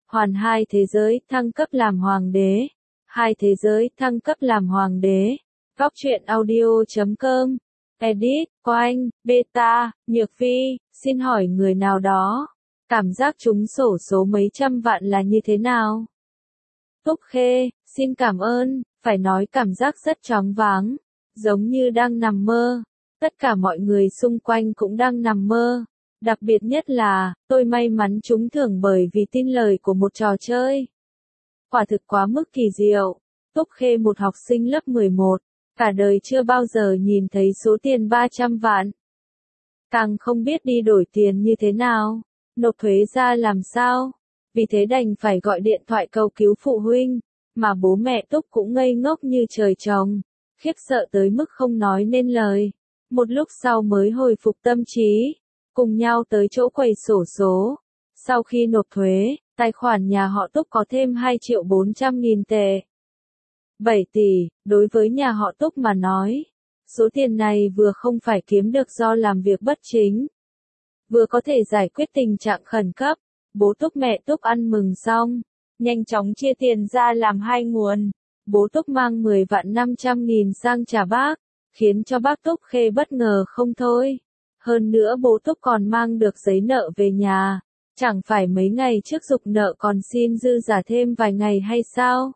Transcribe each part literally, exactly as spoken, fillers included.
Hoàn hai thế giới, thăng cấp làm hoàng đế. Hai thế giới, thăng cấp làm hoàng đế. Góc truyện audio chấm com. Edit, Oanh, Beta, Nhược Phi, xin hỏi người nào đó. Cảm giác trúng xổ số mấy trăm vạn là như thế nào? Túc Khê, xin cảm ơn, phải nói cảm giác rất choáng váng, giống như đang nằm mơ. Tất cả mọi người xung quanh cũng đang nằm mơ. Đặc biệt nhất là, tôi may mắn trúng thưởng bởi vì tin lời của một trò chơi. Quả thực quá mức kỳ diệu. Túc Khê, một học sinh lớp mười một, cả đời chưa bao giờ nhìn thấy số tiền ba trăm vạn. Càng không biết đi đổi tiền như thế nào, nộp thuế ra làm sao. Vì thế đành phải gọi điện thoại cầu cứu phụ huynh, mà bố mẹ Túc cũng ngây ngốc như trời trồng, khiếp sợ tới mức không nói nên lời. Một lúc sau mới hồi phục tâm trí, cùng nhau tới chỗ quầy xổ số. Sau khi nộp thuế, tài khoản nhà họ Túc có thêm hai triệu bốn trăm nghìn tệ. bảy tỷ, đối với nhà họ Túc mà nói, số tiền này vừa không phải kiếm được do làm việc bất chính, vừa có thể giải quyết tình trạng khẩn cấp. Bố Túc mẹ Túc ăn mừng xong, nhanh chóng chia tiền ra làm hai nguồn. Bố Túc mang mười vạn năm trăm nghìn sang trả bác, khiến cho bác Túc Khê bất ngờ không thôi. Hơn nữa bố Túc còn mang được giấy nợ về nhà, chẳng phải mấy ngày trước giục nợ còn xin dư giả thêm vài ngày hay sao?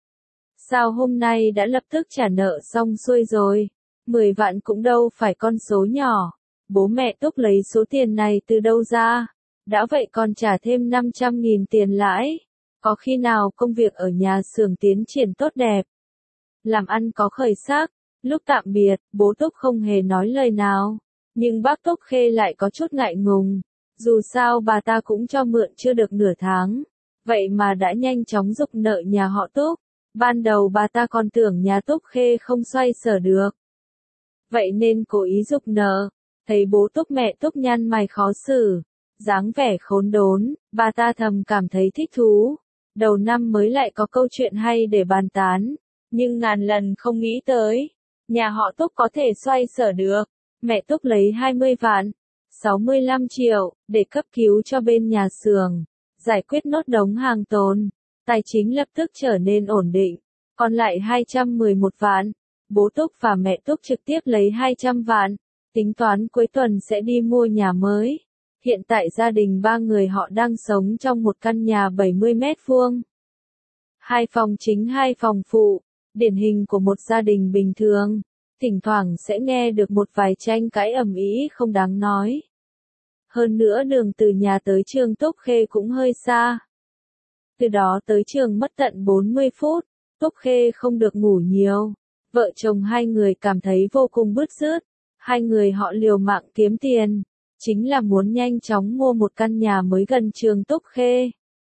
Sao hôm nay đã lập tức trả nợ xong xuôi rồi? mười vạn cũng đâu phải con số nhỏ. Bố mẹ Túc lấy số tiền này từ đâu ra? Đã vậy còn trả thêm năm trăm nghìn tiền lãi. Có khi nào công việc ở nhà xưởng tiến triển tốt đẹp, làm ăn có khởi sắc? Lúc tạm biệt, bố Túc không hề nói lời nào. Nhưng bác Túc Khê lại có chút ngại ngùng. Dù sao bà ta cũng cho mượn chưa được nửa tháng. Vậy mà đã nhanh chóng giục nợ nhà họ Túc. Ban đầu bà ta còn tưởng nhà Túc Khê không xoay sở được, vậy nên cố ý giục nợ. Thấy bố Túc mẹ Túc nhăn mày khó xử, dáng vẻ khốn đốn, bà ta thầm cảm thấy thích thú. Đầu năm mới lại có câu chuyện hay để bàn tán, nhưng ngàn lần không nghĩ tới, nhà họ Túc có thể xoay sở được. Mẹ Túc lấy hai mươi vạn, sáu mươi lăm triệu, để cấp cứu cho bên nhà xưởng, giải quyết nốt đống hàng tồn. Tài chính lập tức trở nên ổn định, còn lại hai trăm mười một vạn. Bố Túc và mẹ Túc trực tiếp lấy hai trăm vạn, tính toán cuối tuần sẽ đi mua nhà mới. Hiện tại gia đình ba người họ đang sống trong một căn nhà bảy mươi mét vuông. Hai phòng chính hai phòng phụ, điển hình của một gia đình bình thường. Thỉnh thoảng sẽ nghe được một vài tranh cãi ầm ĩ không đáng nói. Hơn nữa đường từ nhà tới trường Túc Khê cũng hơi xa. Từ đó tới trường mất tận bốn mươi phút, Túc Khê không được ngủ nhiều. Vợ chồng hai người cảm thấy vô cùng bứt rứt. Hai người họ liều mạng kiếm tiền, chính là muốn nhanh chóng mua một căn nhà mới gần trường Túc Khê.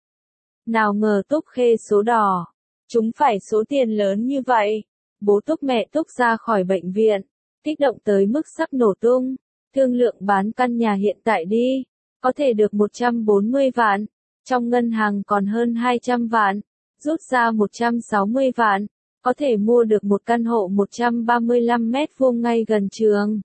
Nào ngờ Túc Khê số đỏ, chúng phải số tiền lớn như vậy. Bố Túc mẹ Túc ra khỏi bệnh viện, kích động tới mức sắp nổ tung. Thương lượng bán căn nhà hiện tại đi, có thể được một trăm bốn mươi vạn. Trong ngân hàng còn hơn hai trăm vạn, rút ra một trăm sáu mươi vạn, có thể mua được một căn hộ một trăm ba mươi lăm mét vuông ngay gần trường.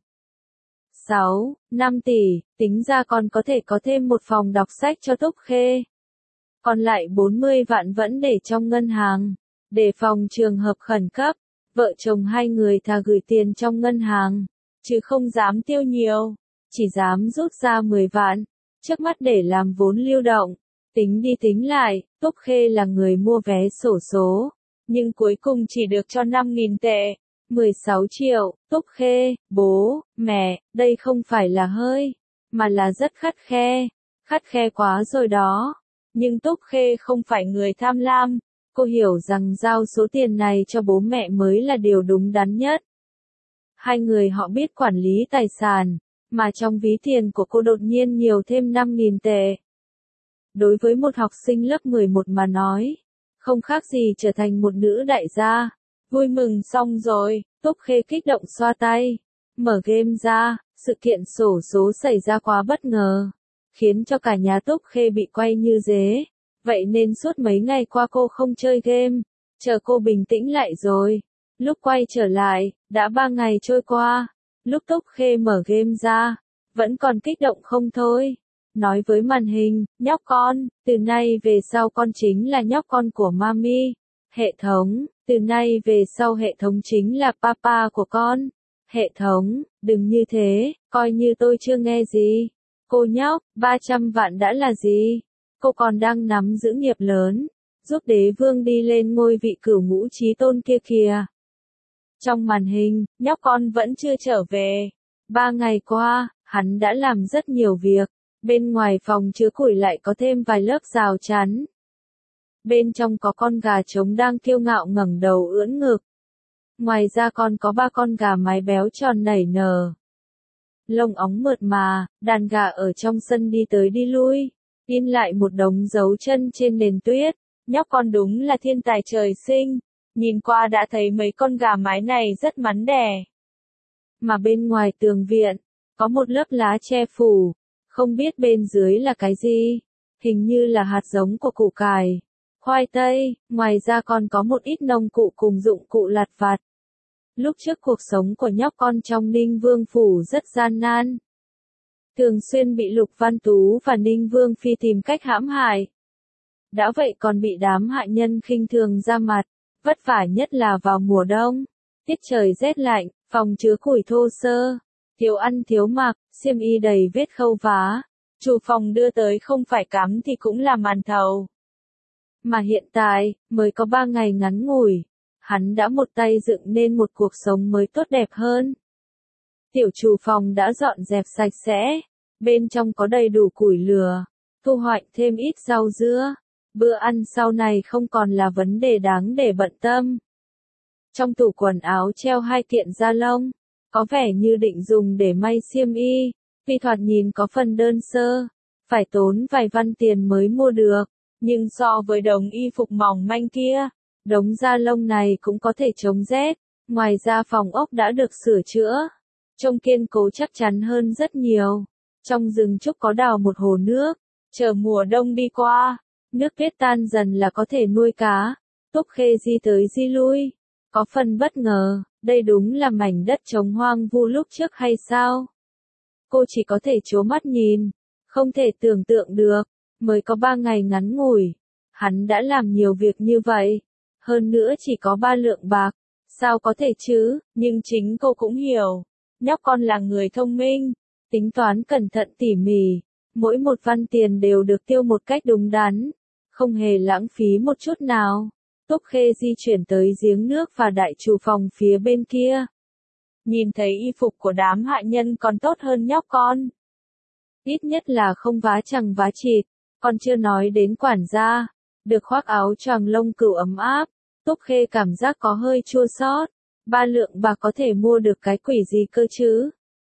sáu, năm tỷ, tính ra còn có thể có thêm một phòng đọc sách cho Túc Khê. Còn lại bốn mươi vạn vẫn để trong ngân hàng, để phòng trường hợp khẩn cấp. Vợ chồng hai người thà gửi tiền trong ngân hàng, chứ không dám tiêu nhiều, chỉ dám rút ra mười vạn, trước mắt để làm vốn lưu động. Tính đi tính lại, Túc Khê là người mua vé xổ số, nhưng cuối cùng chỉ được cho năm nghìn tệ, mười sáu triệu. Túc Khê, bố, mẹ, đây không phải là hơi, mà là rất khắt khe, khắt khe quá rồi đó. Nhưng Túc Khê không phải người tham lam, cô hiểu rằng giao số tiền này cho bố mẹ mới là điều đúng đắn nhất. Hai người họ biết quản lý tài sản, mà trong ví tiền của cô đột nhiên nhiều thêm năm nghìn tệ. Đối với một học sinh lớp mười một mà nói, không khác gì trở thành một nữ đại gia. Vui mừng xong rồi, Túc Khê kích động xoa tay, mở game ra. Sự kiện xổ số xảy ra quá bất ngờ, khiến cho cả nhà Túc Khê bị quay như dế. Vậy nên suốt mấy ngày qua cô không chơi game, chờ cô bình tĩnh lại rồi. Lúc quay trở lại, đã ba ngày trôi qua. Lúc Túc Khê mở game ra, vẫn còn kích động không thôi. nói với màn hình, nhóc con, từ nay về sau con chính là nhóc con của mami. Hệ thống, từ nay về sau hệ thống chính là papa của con. Hệ thống, đừng như thế, coi như tôi chưa nghe gì. Cô nhóc, ba trăm vạn đã là gì? Cô còn đang nắm giữ nghiệp lớn, giúp đế vương đi lên ngôi vị cửu ngũ chí tôn kia kìa. Trong màn hình, nhóc con vẫn chưa trở về. Ba ngày qua, hắn đã làm rất nhiều việc. Bên ngoài phòng chứa củi lại có thêm vài lớp rào chắn. Bên trong có con gà trống đang kiêu ngạo ngẩng đầu ưỡn ngực. Ngoài ra còn có ba con gà mái béo tròn nảy nở. Lông óng mượt mà, đàn gà ở trong sân đi tới đi lui, in lại một đống dấu chân trên nền tuyết. Nhóc con đúng là thiên tài trời sinh, nhìn qua đã thấy mấy con gà mái này rất mắn đẻ. Mà bên ngoài tường viện, có một lớp lá che phủ, không biết bên dưới là cái gì, hình như là hạt giống của củ cải, khoai tây, ngoài ra còn có một ít nông cụ cùng dụng cụ lặt vặt. Lúc trước cuộc sống của nhóc con trong Ninh Vương Phủ rất gian nan. Thường xuyên bị Lục Văn Tú và Ninh Vương Phi tìm cách hãm hại. Đã vậy còn bị đám hạ nhân khinh thường ra mặt, vất vả nhất là vào mùa đông. Tiết trời rét lạnh, phòng chứa củi thô sơ, thiếu ăn thiếu mặc, xiêm y đầy vết khâu vá. Chủ phòng đưa tới không phải cắm thì cũng là màn thầu. Mà hiện tại, mới có ba ngày ngắn ngủi, hắn đã một tay dựng nên một cuộc sống mới tốt đẹp hơn. Tiểu chủ phòng đã dọn dẹp sạch sẽ, bên trong có đầy đủ củi lửa, thu hoạch thêm ít rau dưa. Bữa ăn sau này không còn là vấn đề đáng để bận tâm. Trong tủ quần áo treo hai kiện da lông, có vẻ như định dùng để may xiêm y, tuy thoạt nhìn có phần đơn sơ, phải tốn vài văn tiền mới mua được, nhưng so với đống y phục mỏng manh kia, đống da lông này cũng có thể chống rét. Ngoài ra phòng ốc đã được sửa chữa, trông kiên cố chắc chắn hơn rất nhiều. Trong rừng trúc có đào một hồ nước, chờ mùa đông đi qua. Nước tuyết tan dần là có thể nuôi cá. Túc Khê di tới di lui, có phần bất ngờ, đây đúng là mảnh đất trống hoang vu lúc trước hay sao? Cô chỉ có thể trố mắt nhìn, không thể tưởng tượng được, mới có ba ngày ngắn ngủi, hắn đã làm nhiều việc như vậy, hơn nữa chỉ có ba lượng bạc, sao có thể chứ? Nhưng chính cô cũng hiểu, nhóc con là người thông minh, tính toán cẩn thận tỉ mỉ, mỗi một văn tiền đều được tiêu một cách đúng đắn. Không hề lãng phí một chút nào. Túc Khê di chuyển tới giếng nước và đại chủ phòng phía bên kia. Nhìn thấy y phục của đám hạ nhân còn tốt hơn nhóc con. Ít nhất là không vá chằng vá chịt, còn chưa nói đến quản gia. Được khoác áo choàng lông cừu ấm áp, Túc Khê cảm giác có hơi chua xót. Ba lượng bạc có thể mua được cái quỷ gì cơ chứ?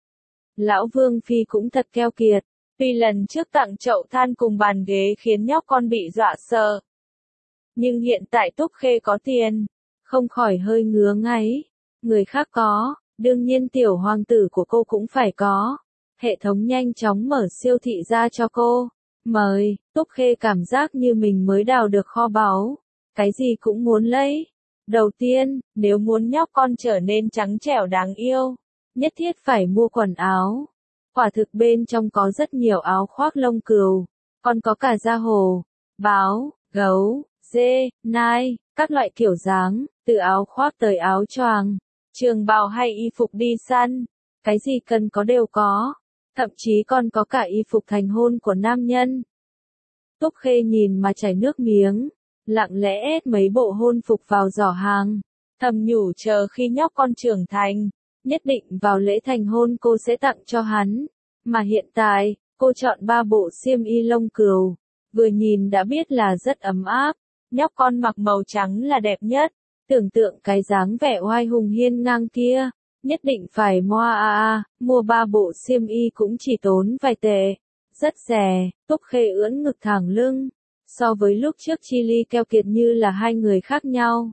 Lão Vương Phi cũng thật keo kiệt. Tuy lần trước tặng chậu than cùng bàn ghế khiến nhóc con bị dọa sợ. Nhưng hiện tại Túc Khê có tiền, không khỏi hơi ngứa ngáy. Người khác có, đương nhiên tiểu hoàng tử của cô cũng phải có. Hệ thống nhanh chóng mở siêu thị ra cho cô. Mời, Túc Khê cảm giác như mình mới đào được kho báu. Cái gì cũng muốn lấy. Đầu tiên, nếu muốn nhóc con trở nên trắng trẻo đáng yêu, nhất thiết phải mua quần áo. Quả thực bên trong có rất nhiều áo khoác lông cừu, còn có cả da hồ, báo, gấu, dê, nai, các loại kiểu dáng, từ áo khoác tới áo choàng, trường bào hay y phục đi săn, cái gì cần có đều có, thậm chí còn có cả y phục thành hôn của nam nhân. Túc Khê nhìn mà chảy nước miếng, lặng lẽ ép mấy bộ hôn phục vào giỏ hàng, thầm nhủ chờ khi nhóc con trưởng thành. Nhất định vào lễ thành hôn cô sẽ tặng cho hắn. Mà hiện tại, cô chọn ba bộ xiêm y lông cừu. Vừa nhìn đã biết là rất ấm áp. Nhóc con mặc màu trắng là đẹp nhất. Tưởng tượng cái dáng vẻ oai hùng hiên ngang kia. Nhất định phải mua a a, mua ba bộ xiêm y cũng chỉ tốn vài tệ. Rất rẻ, Túc Khê ưỡn ngực thẳng lưng. So với lúc trước chi ly keo kiệt như là hai người khác nhau.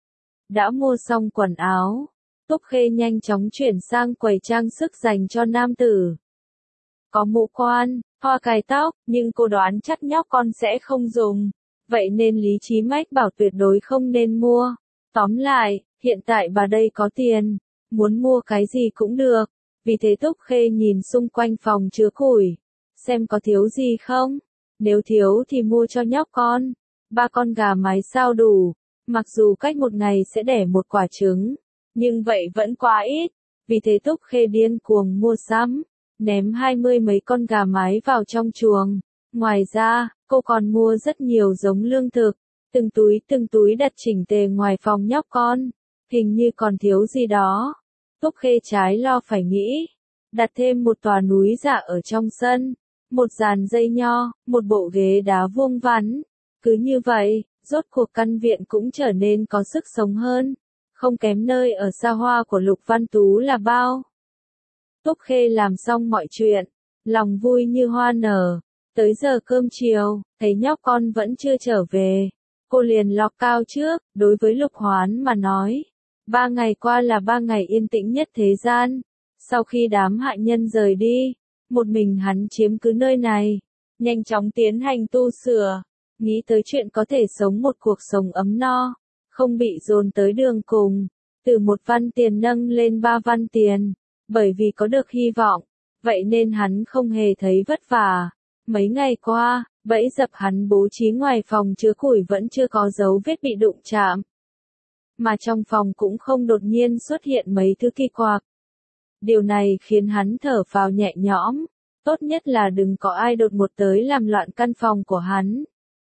Đã mua xong quần áo. Túc Khê nhanh chóng chuyển sang quầy trang sức dành cho nam tử. Có mũ quan, hoa cài tóc, nhưng cô đoán chắc nhóc con sẽ không dùng. Vậy nên Lý Chí Mách bảo tuyệt đối không nên mua. Tóm lại, hiện tại bà đây có tiền, muốn mua cái gì cũng được. Vì thế Túc Khê nhìn xung quanh phòng chứa củi. xem có thiếu gì không. Nếu thiếu thì mua cho nhóc con. Ba con gà mái sao đủ. Mặc dù cách một ngày sẽ đẻ một quả trứng, nhưng vậy vẫn quá ít. Vì thế Túc Khê điên cuồng mua sắm, ném hai mươi mấy con gà mái vào trong chuồng. Ngoài ra, cô còn mua rất nhiều giống lương thực, từng túi từng túi đặt chỉnh tề ngoài phòng nhóc con. Hình như còn thiếu gì đó. Túc Khê trái lo phải nghĩ. Đặt thêm một tòa núi dạ ở trong sân, một dàn dây nho, một bộ ghế đá vuông vắn. Cứ như vậy, rốt cuộc căn viện cũng trở nên có sức sống hơn. Không kém nơi ở xa hoa của Lục Văn Tú là bao. Túc Khê làm xong mọi chuyện, lòng vui như hoa nở. Tới giờ cơm chiều, thấy nhóc con vẫn chưa trở về. Cô liền lọc cao trước, đối với Lục Hoán mà nói. Ba ngày qua là ba ngày yên tĩnh nhất thế gian. Sau khi đám hạ nhân rời đi, một mình hắn chiếm cứ nơi này, nhanh chóng tiến hành tu sửa, nghĩ tới chuyện có thể sống một cuộc sống ấm no, không bị dồn tới đường cùng, từ một văn tiền nâng lên ba văn tiền, bởi vì có được hy vọng, vậy nên hắn không hề thấy vất vả. Mấy ngày qua, bẫy dập hắn bố trí ngoài phòng chứa củi vẫn chưa có dấu vết bị đụng chạm, mà trong phòng cũng không đột nhiên xuất hiện mấy thứ kỳ quặc. Điều này khiến hắn thở phào nhẹ nhõm, tốt nhất là đừng có ai đột ngột tới làm loạn căn phòng của hắn.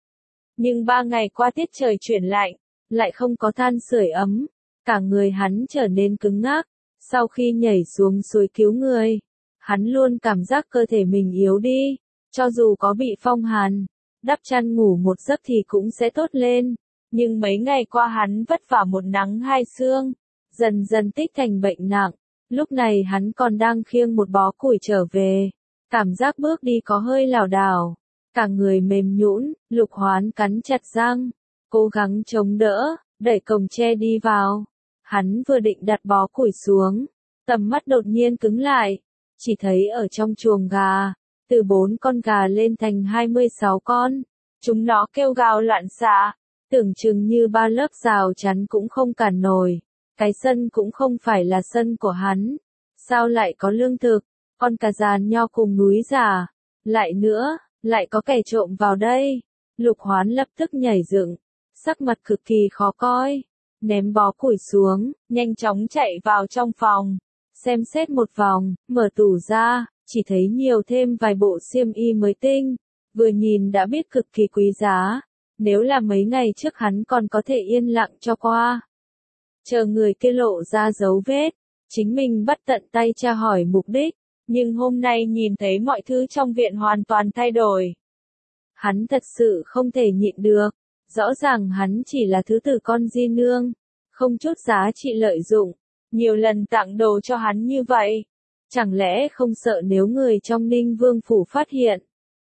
Nhưng ba ngày qua tiết trời chuyển lạnh, lại không có than sưởi ấm, cả người hắn trở nên cứng ngắc. Sau khi nhảy xuống suối cứu người, hắn luôn cảm giác cơ thể mình yếu đi, cho dù có bị phong hàn, đắp chăn ngủ một giấc thì cũng sẽ tốt lên. Nhưng mấy ngày qua hắn vất vả một nắng hai sương, dần dần tích thành bệnh nặng. Lúc này hắn còn đang khiêng một bó củi trở về, cảm giác bước đi có hơi lảo đảo, cả người mềm nhũn. Lục Hoán cắn chặt răng, cố gắng chống đỡ, đẩy cồng tre đi vào. Hắn vừa định đặt bó củi xuống, tầm mắt đột nhiên cứng lại, chỉ thấy ở trong chuồng gà, từ bốn con gà lên thành hai mươi sáu con, chúng nó kêu gào loạn xạ, tưởng chừng như ba lớp rào chắn cũng không cản nổi. Cái sân cũng không phải là sân của hắn, sao lại có lương thực, con cà giàn nho cùng núi giả, lại nữa, lại có kẻ trộm vào đây. Lục Hoán lập tức nhảy dựng, sắc mặt cực kỳ khó coi, ném bó củi xuống, nhanh chóng chạy vào trong phòng, xem xét một vòng, mở tủ ra, chỉ thấy nhiều thêm vài bộ xiêm y mới tinh, vừa nhìn đã biết cực kỳ quý giá, nếu là mấy ngày trước hắn còn có thể yên lặng cho qua. Chờ người kia lộ ra dấu vết, chính mình bắt tận tay tra hỏi mục đích, nhưng hôm nay nhìn thấy mọi thứ trong viện hoàn toàn thay đổi. Hắn thật sự không thể nhịn được, rõ ràng hắn chỉ là thứ tử con di nương, không chút giá trị lợi dụng, nhiều lần tặng đồ cho hắn như vậy. Chẳng lẽ không sợ nếu người trong Ninh Vương Phủ phát hiện,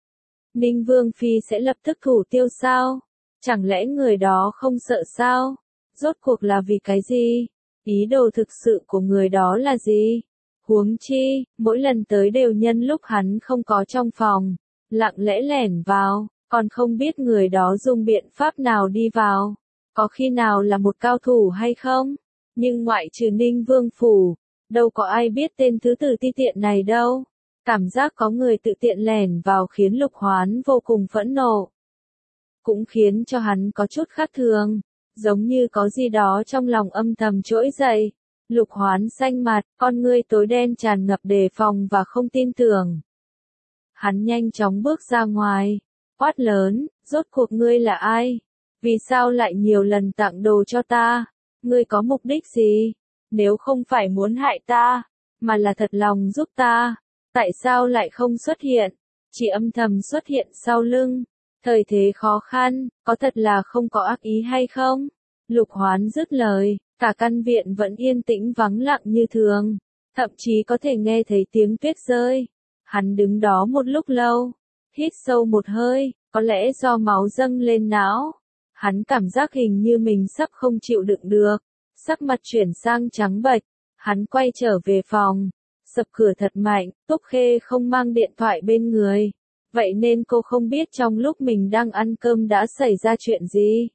Ninh Vương Phi sẽ lập tức thủ tiêu sao? Chẳng lẽ người đó không sợ sao? Rốt cuộc là vì cái gì? Ý đồ thực sự của người đó là gì? Huống chi, mỗi lần tới đều nhân lúc hắn không có trong phòng, lặng lẽ lẻn vào, còn không biết người đó dùng biện pháp nào đi vào, có khi nào là một cao thủ hay không? Nhưng ngoại trừ Ninh Vương Phủ, đâu có ai biết tên thứ tử ti tiện này đâu. Cảm giác có người tự tiện lẻn vào khiến Lục Hoán vô cùng phẫn nộ. Cũng khiến cho hắn có chút khác thường, giống như có gì đó trong lòng âm thầm trỗi dậy. Lục Hoán xanh mặt, con ngươi tối đen tràn ngập đề phòng và không tin tưởng. Hắn nhanh chóng bước ra ngoài, quát lớn, rốt cuộc ngươi là ai? Vì sao lại nhiều lần tặng đồ cho ta? Ngươi có mục đích gì? Nếu không phải muốn hại ta, mà là thật lòng giúp ta, tại sao lại không xuất hiện? Chỉ âm thầm xuất hiện sau lưng. Thời thế khó khăn, có thật là không có ác ý hay không? Lục Hoán dứt lời, cả căn viện vẫn yên tĩnh vắng lặng như thường, thậm chí có thể nghe thấy tiếng tuyết rơi. Hắn đứng đó một lúc lâu, hít sâu một hơi, có lẽ do máu dâng lên não. Hắn cảm giác hình như mình sắp không chịu đựng được, sắc mặt chuyển sang trắng bệch. Hắn quay trở về phòng, sập cửa thật mạnh. Túc Khê không mang điện thoại bên người, vậy nên cô không biết trong lúc mình đang ăn cơm đã xảy ra chuyện gì.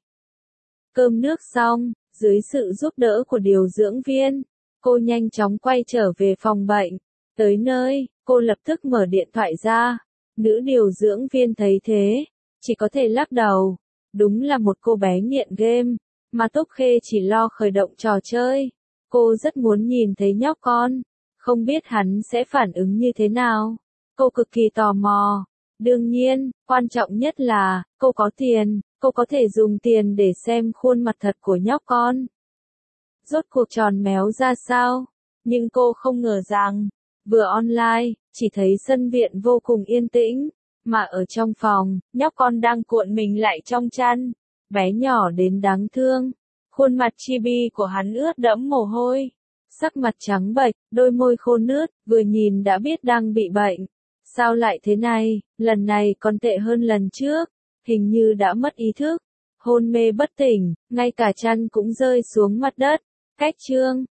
Cơm nước xong, dưới sự giúp đỡ của điều dưỡng viên, cô nhanh chóng quay trở về phòng bệnh. Tới nơi, cô lập tức mở điện thoại ra, Nữ điều dưỡng viên thấy thế, chỉ có thể lắc đầu. Đúng là một cô bé nghiện game, mà Túc Khê chỉ lo khởi động trò chơi. Cô rất muốn nhìn thấy nhóc con, không biết hắn sẽ phản ứng như thế nào. Cô cực kỳ tò mò. Đương nhiên, quan trọng nhất là, cô có tiền, cô có thể dùng tiền để xem khuôn mặt thật của nhóc con. Rốt cuộc tròn méo ra sao? Nhưng cô không ngờ rằng, vừa online, chỉ thấy sân viện vô cùng yên tĩnh, mà ở trong phòng, nhóc con đang cuộn mình lại trong chăn, bé nhỏ đến đáng thương. Khuôn mặt chibi của hắn ướt đẫm mồ hôi, sắc mặt trắng bệch, đôi môi khô nướt, vừa nhìn đã biết đang bị bệnh. Sao lại thế này, lần này còn tệ hơn lần trước, hình như đã mất ý thức, hôn mê bất tỉnh, ngay cả chăn cũng rơi xuống mặt đất. Cách chương